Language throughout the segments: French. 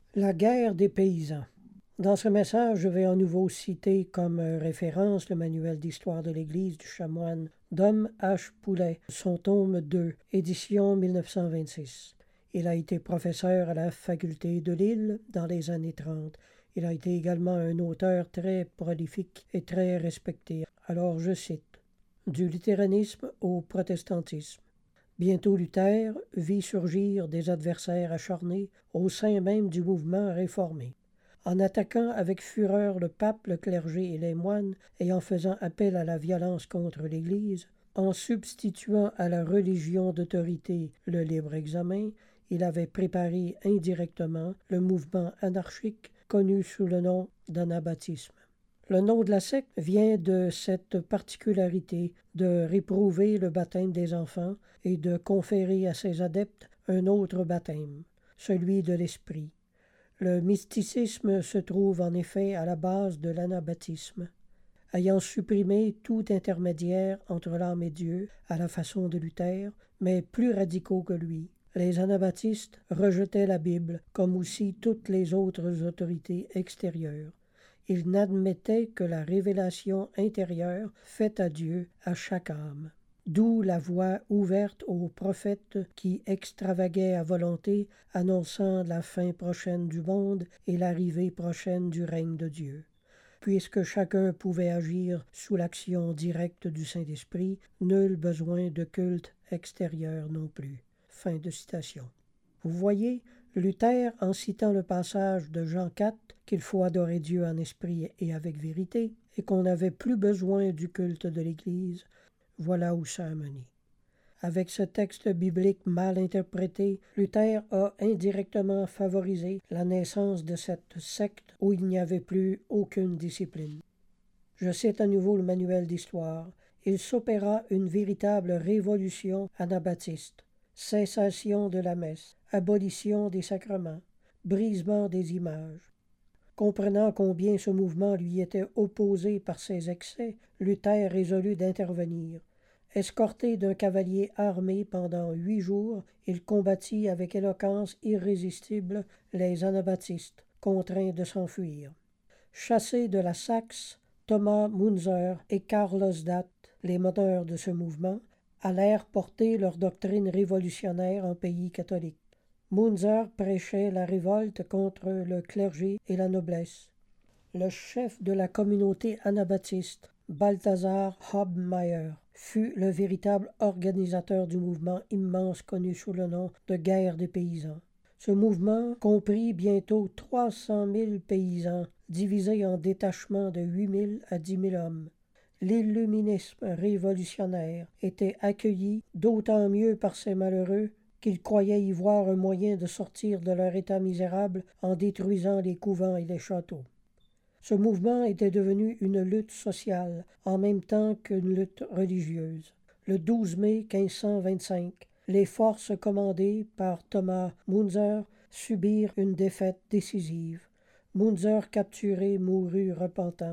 La guerre des paysans. Dans ce message, je vais à nouveau citer comme référence le manuel d'histoire de l'Église du chanoine Dom H. Poulet, son tome 2, édition 1926. Il a été professeur à la faculté de Lille dans les années 30. Il a été également un auteur très prolifique et très respecté. Alors je cite: Du luthéranisme au protestantisme. Bientôt Luther vit surgir des adversaires acharnés au sein même du mouvement réformé. En attaquant avec fureur le pape, le clergé et les moines, et en faisant appel à la violence contre l'Église, en substituant à la religion d'autorité le libre examen, il avait préparé indirectement le mouvement anarchique connu sous le nom d'anabaptisme. Le nom de la secte vient de cette particularité de réprouver le baptême des enfants et de conférer à ses adeptes un autre baptême, celui de l'esprit. Le mysticisme se trouve en effet à la base de l'anabaptisme. Ayant supprimé tout intermédiaire entre l'âme et Dieu, à la façon de Luther, mais plus radicaux que lui, les anabaptistes rejetaient la Bible, comme aussi toutes les autres autorités extérieures. Ils n'admettaient que la révélation intérieure faite à Dieu à chaque âme. D'où la voie ouverte aux prophètes qui extravaguaient à volonté, annonçant la fin prochaine du monde et l'arrivée prochaine du règne de Dieu. Puisque chacun pouvait agir sous l'action directe du Saint-Esprit, nul besoin de culte extérieur non plus. Fin de citation. Vous voyez, Luther, en citant le passage de Jean 4, qu'il faut adorer Dieu en esprit et avec vérité, et qu'on n'avait plus besoin du culte de l'Église, voilà où ça a mené. Avec ce texte biblique mal interprété, Luther a indirectement favorisé la naissance de cette secte où il n'y avait plus aucune discipline. Je cite à nouveau le manuel d'histoire. Il s'opéra une véritable révolution anabaptiste. Cessation de la messe, abolition des sacrements, brisement des images. Comprenant combien ce mouvement lui était opposé par ses excès, Luther résolut d'intervenir. Escorté d'un cavalier armé pendant 8 jours, il combattit avec éloquence irrésistible les anabaptistes, contraints de s'enfuir. Chassés de la Saxe, Thomas Müntzer et Karlsdadt, les moteurs de ce mouvement, allèrent porter leur doctrine révolutionnaire en pays catholique. Müntzer prêchait la révolte contre le clergé et la noblesse. Le chef de la communauté anabaptiste, Balthasar Hobmeier, fut le véritable organisateur du mouvement immense connu sous le nom de guerre des paysans. Ce mouvement comprit bientôt 300 000 paysans, divisés en détachements de 8 000 à 10 000 hommes. L'illuminisme révolutionnaire était accueilli d'autant mieux par ces malheureux qu'ils croyaient y voir un moyen de sortir de leur état misérable en détruisant les couvents et les châteaux. Ce mouvement était devenu une lutte sociale en même temps qu'une lutte religieuse. Le 12 mai 1525, les forces commandées par Thomas Müntzer subirent une défaite décisive. Müntzer, capturé, mourut repentant.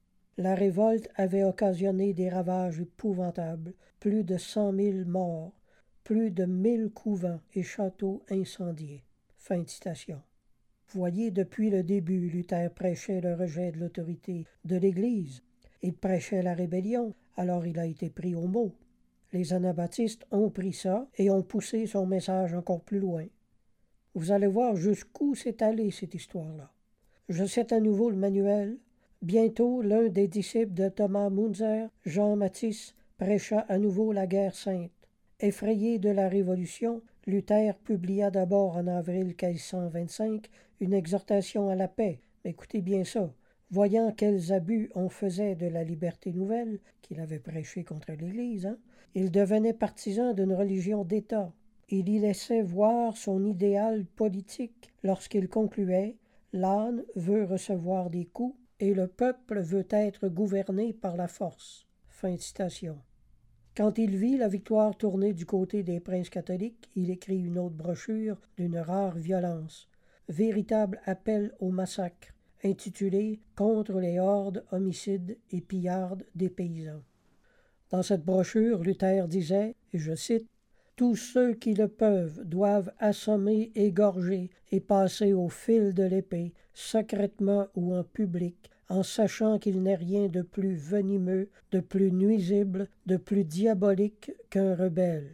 La révolte avait occasionné des ravages épouvantables, plus de 100 000 morts, plus de 1000 couvents et châteaux incendiés. Fin de citation. Voyez, depuis le début, Luther prêchait le rejet de l'autorité de l'Église. Il prêchait la rébellion, alors il a été pris au mot. Les anabaptistes ont pris ça et ont poussé son message encore plus loin. Vous allez voir jusqu'où s'est allée cette histoire-là. Je cite à nouveau le manuel. Bientôt, l'un des disciples de Thomas Müntzer, Jean Mathis, prêcha à nouveau la guerre sainte. Effrayé de la Révolution, Luther publia d'abord en avril 1525 une exhortation à la paix. Écoutez bien ça. Voyant quels abus on faisait de la liberté nouvelle, qu'il avait prêchée contre l'Église, il devenait partisan d'une religion d'État. Il y laissait voir son idéal politique lorsqu'il concluait « L'âne veut recevoir des coups et le peuple veut être gouverné par la force. » Fin de citation. Quand il vit la victoire tourner du côté des princes catholiques, il écrit une autre brochure d'une rare violence, véritable appel au massacre, intitulée « Contre les hordes homicides et pillardes des paysans ». Dans cette brochure, Luther disait, et je cite, Tous ceux qui le peuvent doivent assommer, égorger et passer au fil de l'épée, secrètement ou en public, en sachant qu'il n'est rien de plus venimeux, de plus nuisible, de plus diabolique qu'un rebelle.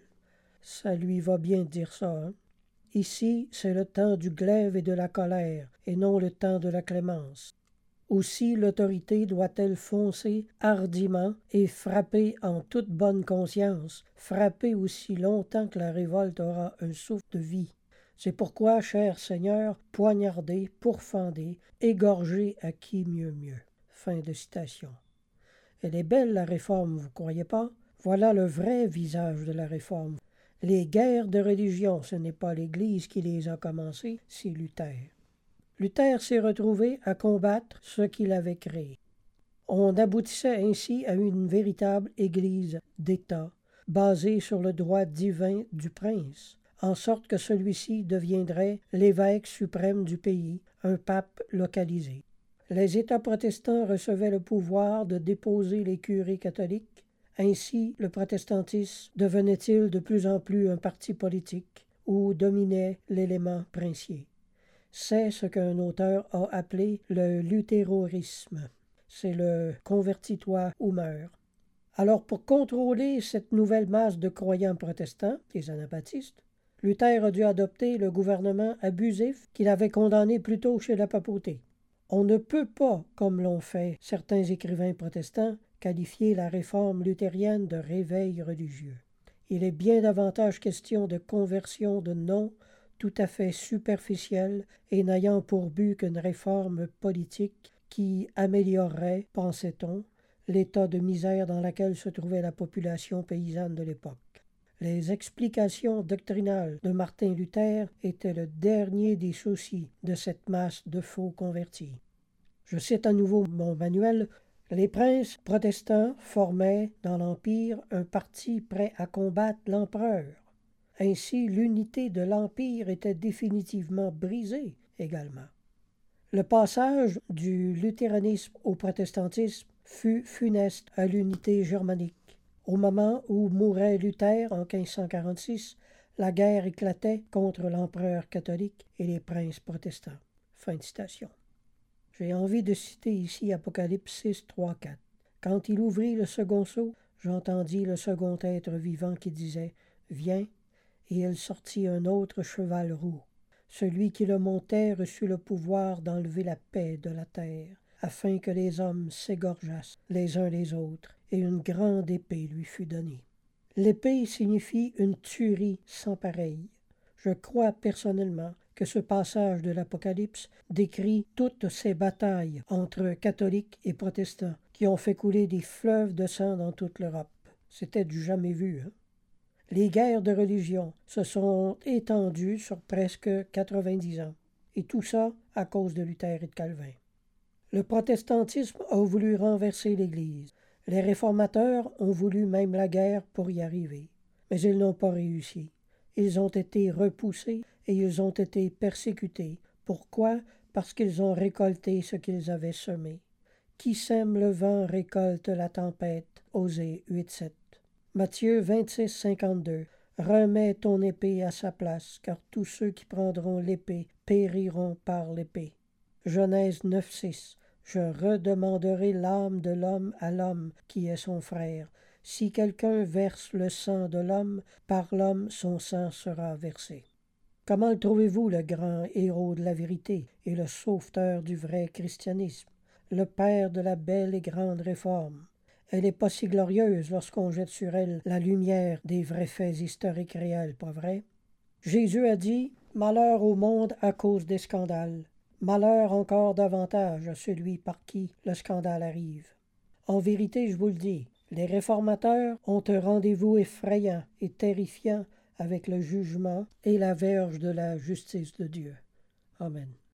Ça lui va bien de dire ça, hein? Ici, c'est le temps du glaive et de la colère, et non le temps de la clémence. Aussi l'autorité doit-elle foncer hardiment et frapper en toute bonne conscience, frapper aussi longtemps que la révolte aura un souffle de vie. C'est pourquoi, cher Seigneur, poignardez, pourfendez, égorgez à qui mieux. Fin de citation. Elle est belle, la réforme, vous croyez pas? Voilà le vrai visage de la réforme. Les guerres de religion, ce n'est pas l'Église qui les a commencées, c'est Luther. Luther s'est retrouvé à combattre ce qu'il avait créé. On aboutissait ainsi à une véritable Église d'État, basée sur le droit divin du prince, en sorte que celui-ci deviendrait l'évêque suprême du pays, un pape localisé. Les États protestants recevaient le pouvoir de déposer les curés catholiques. Ainsi, le protestantisme devenait-il de plus en plus un parti politique où dominait l'élément princier. C'est ce qu'un auteur a appelé le luthérorisme. C'est le convertis-toi ou meurs. Alors, pour contrôler cette nouvelle masse de croyants protestants, les anabaptistes, Luther a dû adopter le gouvernement abusif qu'il avait condamné plus tôt chez la papauté. On ne peut pas, comme l'ont fait certains écrivains protestants, qualifier la réforme luthérienne de réveil religieux. Il est bien davantage question de conversion de noms tout à fait superficielle et n'ayant pour but qu'une réforme politique qui améliorerait, pensait-on, l'état de misère dans lequel se trouvait la population paysanne de l'époque. Les explications doctrinales de Martin Luther étaient le dernier des soucis de cette masse de faux convertis. Je cite à nouveau mon manuel. Les princes protestants formaient dans l'Empire un parti prêt à combattre l'empereur. Ainsi, l'unité de l'Empire était définitivement brisée également. Le passage du luthéranisme au protestantisme fut funeste à l'unité germanique. Au moment où mourait Luther en 1546, la guerre éclatait contre l'empereur catholique et les princes protestants. Fin de citation. J'ai envie de citer ici Apocalypse 6, 3, 4. Quand il ouvrit le second sceau, j'entendis le second être vivant qui disait « Viens », et il sortit un autre cheval roux. Celui qui le montait reçut le pouvoir d'enlever la paix de la terre, afin que les hommes s'égorgeassent les uns les autres, et une grande épée lui fut donnée. L'épée signifie une tuerie sans pareille. Je crois personnellement que ce passage de l'Apocalypse décrit toutes ces batailles entre catholiques et protestants qui ont fait couler des fleuves de sang dans toute l'Europe. C'était du jamais vu, hein? Les guerres de religion se sont étendues sur presque 90 ans, et tout ça à cause de Luther et de Calvin. Le protestantisme a voulu renverser l'Église. Les réformateurs ont voulu même la guerre pour y arriver, mais ils n'ont pas réussi. Ils ont été repoussés et ils ont été persécutés. Pourquoi? Parce qu'ils ont récolté ce qu'ils avaient semé. Qui sème le vent récolte la tempête. Osée 8.7. Matthieu 26, 52. Remets ton épée à sa place, car tous ceux qui prendront l'épée périront par l'épée. Genèse 9, 6. Je redemanderai l'âme de l'homme à l'homme qui est son frère. Si quelqu'un verse le sang de l'homme, par l'homme son sang sera versé. Comment le trouvez-vous, le grand héros de la vérité et le sauveteur du vrai christianisme, le père de la belle et grande réforme? Elle n'est pas si glorieuse lorsqu'on jette sur elle la lumière des vrais faits historiques réels, pas vrai? Jésus a dit « Malheur au monde à cause des scandales. Malheur encore davantage à celui par qui le scandale arrive. » En vérité, je vous le dis, les réformateurs ont un rendez-vous effrayant et terrifiant avec le jugement et la verge de la justice de Dieu. Amen.